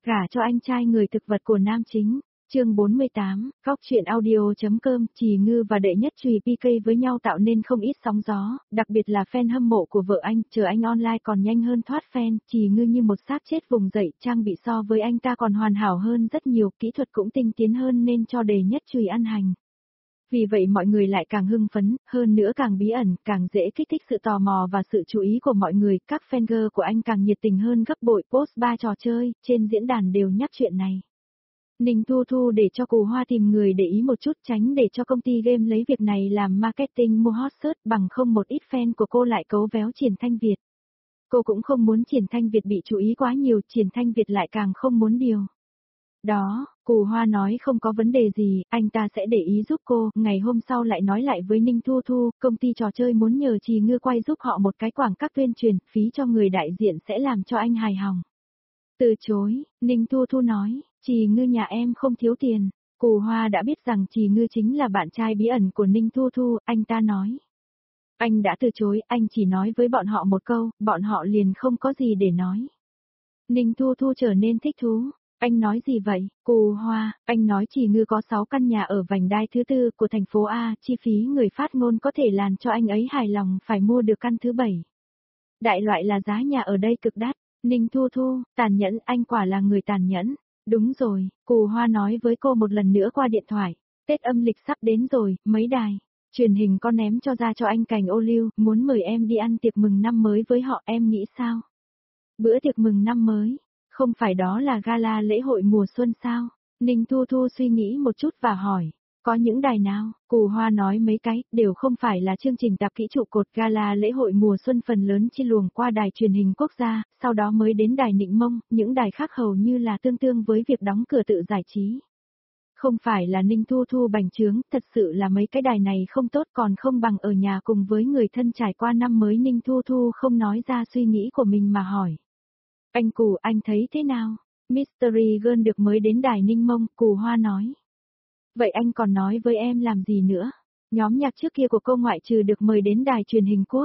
Gả cho anh trai người thực vật của nam chính. Chương 48, Góc truyện audio.com, Trì Ngư và đệ nhất Trùy PK với nhau tạo nên không ít sóng gió, đặc biệt là fan hâm mộ của vợ anh, chờ anh online còn nhanh hơn thoát fan, Trì Ngư như một xác chết vùng dậy, trang bị so với anh ta còn hoàn hảo hơn rất nhiều, kỹ thuật cũng tinh tiến hơn nên cho đệ nhất Trùy ăn hành. Vì vậy mọi người lại càng hưng phấn, hơn nữa càng bí ẩn, càng dễ kích thích sự tò mò và sự chú ý của mọi người, các fan girl của anh càng nhiệt tình hơn gấp bội, post 3 trò chơi, trên diễn đàn đều nhắc chuyện này. Ninh Thu Thu để cho Cù Hoa tìm người để ý một chút tránh để cho công ty game lấy việc này làm marketing mua hot search bằng không một ít fan của cô lại cấu véo Triển Thanh Việt. Cô cũng không muốn Triển Thanh Việt bị chú ý quá nhiều, Triển Thanh Việt lại càng không muốn điều. Đó, Cù Hoa nói không có vấn đề gì, anh ta sẽ để ý giúp cô, ngày hôm sau lại nói lại với Ninh Thu Thu, công ty trò chơi muốn nhờ Trì Ngư quay giúp họ một cái quảng cáo tuyên truyền, phí cho người đại diện sẽ làm cho anh hài lòng. Từ chối, Ninh Thu Thu nói, Trì Ngư nhà em không thiếu tiền. Cù Hoa đã biết rằng Trì Ngư chính là bạn trai bí ẩn của Ninh Thu Thu, anh ta nói. Anh đã từ chối, anh chỉ nói với bọn họ một câu, bọn họ liền không có gì để nói. Ninh Thu Thu trở nên thích thú. Anh nói gì vậy, Cù Hoa, anh nói Trì Ngư có 6 căn nhà ở vành đai thứ tư của thành phố A, chi phí người phát ngôn có thể làm cho anh ấy hài lòng phải mua được căn thứ 7. Đại loại là giá nhà ở đây cực đắt. Ninh Thu Thu, tàn nhẫn, anh quả là người tàn nhẫn. Đúng rồi, Cù Hoa nói với cô một lần nữa qua điện thoại. Tết âm lịch sắp đến rồi, mấy đài truyền hình có ném cho ra cho anh cành ô liu, muốn mời em đi ăn tiệc mừng năm mới với họ, em nghĩ sao? Bữa tiệc mừng năm mới, không phải đó là gala lễ hội mùa xuân sao? Ninh Thu Thu suy nghĩ một chút và hỏi. Có những đài nào? Cù Hoa nói mấy cái, đều không phải là chương trình tạp kỹ trụ cột gala lễ hội mùa xuân phần lớn chi luồng qua đài truyền hình quốc gia, sau đó mới đến đài Nịnh Mông, những đài khác hầu như là tương tương với việc đóng cửa tự giải trí. Không phải là Ninh Thu Thu bành trướng, thật sự là mấy cái đài này không tốt còn không bằng ở nhà cùng với người thân trải qua năm mới. Ninh Thu Thu không nói ra suy nghĩ của mình mà hỏi. Anh Cù, anh thấy thế nào? Mystery Girl được mới đến đài Ninh Mông, Cù Hoa nói. Vậy anh còn nói với em làm gì nữa? Nhóm nhạc trước kia của cô ngoại trừ được mời đến đài truyền hình quốc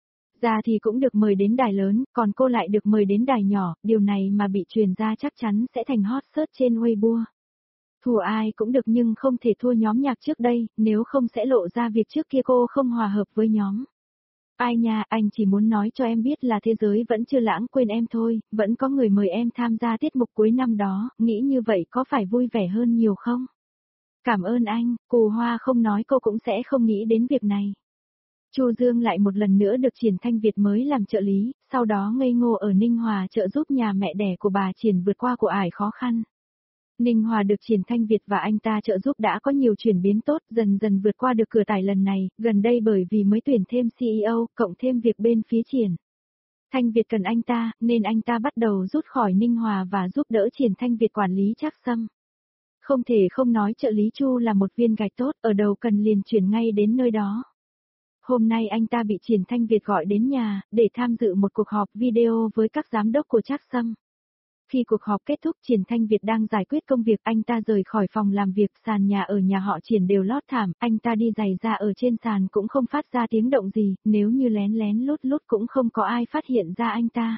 ra thì cũng được mời đến đài lớn, còn cô lại được mời đến đài nhỏ, điều này mà bị truyền ra chắc chắn sẽ thành hot search trên Weibo. Thua ai cũng được nhưng không thể thua nhóm nhạc trước đây, nếu không sẽ lộ ra việc trước kia cô không hòa hợp với nhóm. Ai nha, anh chỉ muốn nói cho em biết là thế giới vẫn chưa lãng quên em thôi, vẫn có người mời em tham gia tiết mục cuối năm đó, nghĩ như vậy có phải vui vẻ hơn nhiều không? Cảm ơn anh, Cù Hoa không nói cô cũng sẽ không nghĩ đến việc này. Chu Dương lại một lần nữa được Triển Thanh Việt mới làm trợ lý, sau đó ngây ngô ở Ninh Hòa trợ giúp nhà mẹ đẻ của bà Triển vượt qua cuộc ải khó khăn. Ninh Hòa được Triển Thanh Việt và anh ta trợ giúp đã có nhiều chuyển biến tốt, dần dần vượt qua được cửa tải lần này, gần đây bởi vì mới tuyển thêm CEO, cộng thêm việc bên phía Triển Thanh Việt cần anh ta, nên anh ta bắt đầu rút khỏi Ninh Hòa và giúp đỡ Triển Thanh Việt quản lý Trác Sâm. Không thể không nói trợ lý Chu là một viên gạch tốt, ở đầu cần liền chuyển ngay đến nơi đó. Hôm nay anh ta bị Triển Thanh Việt gọi đến nhà, để tham dự một cuộc họp video với các giám đốc của Trác Sâm. Khi cuộc họp kết thúc, Triển Thanh Việt đang giải quyết công việc, anh ta rời khỏi phòng làm việc, sàn nhà ở nhà họ Triển đều lót thảm, anh ta đi giày ra ở trên sàn cũng không phát ra tiếng động gì, nếu như lén lén lút lút cũng không có ai phát hiện ra anh ta.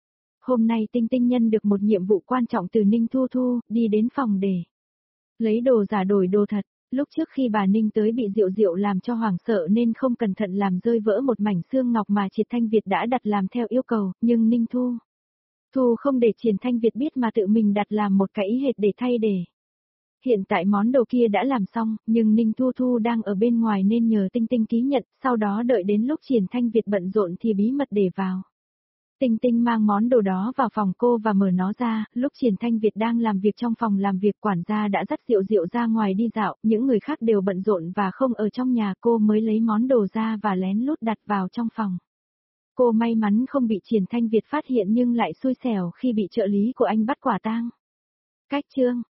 Hôm nay Tinh Tinh nhận được một nhiệm vụ quan trọng từ Ninh Thu Thu, đi đến phòng để lấy đồ giả đổi đồ thật. Lúc trước khi bà Ninh tới bị Diệu Diệu làm cho hoảng sợ nên không cẩn thận làm rơi vỡ một mảnh xương ngọc mà Triển Thanh Việt đã đặt làm theo yêu cầu, nhưng Ninh Thu không để Triển Thanh Việt biết mà tự mình đặt làm một cái ý hệt để thay để. Hiện tại món đồ kia đã làm xong, nhưng Ninh Thu Thu đang ở bên ngoài nên nhờ Tinh Tinh ký nhận, sau đó đợi đến lúc Triển Thanh Việt bận rộn thì bí mật để vào. Tinh Tinh mang món đồ đó vào phòng cô và mở nó ra, lúc Triển Thanh Việt đang làm việc trong phòng làm việc quản gia đã dắt Diệu Diệu ra ngoài đi dạo, những người khác đều bận rộn và không ở trong nhà, cô mới lấy món đồ ra và lén lút đặt vào trong phòng. Cô may mắn không bị Triển Thanh Việt phát hiện nhưng lại xui xẻo khi bị trợ lý của anh bắt quả tang. Cách chương